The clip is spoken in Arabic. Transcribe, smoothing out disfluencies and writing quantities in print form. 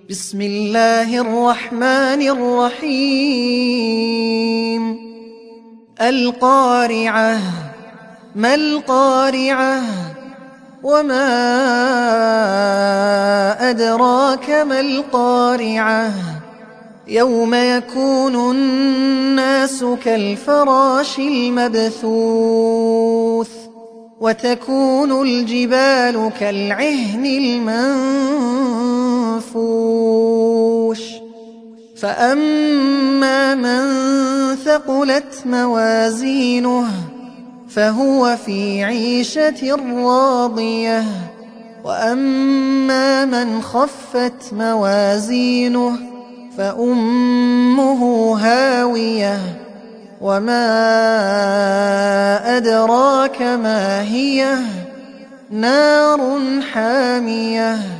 بسم الله الرحمن الرحيم القارعة ما القارعة وما أدراك ما القارعة يوم يكون الناس كالفراش المبثوث وتكون الجبال كالعهن المنفوش فأما من ثقلت موازينه فهو في عيشة راضية وأما من خفت موازينه فأمه هاوية وما أدراك ما هي نار حامية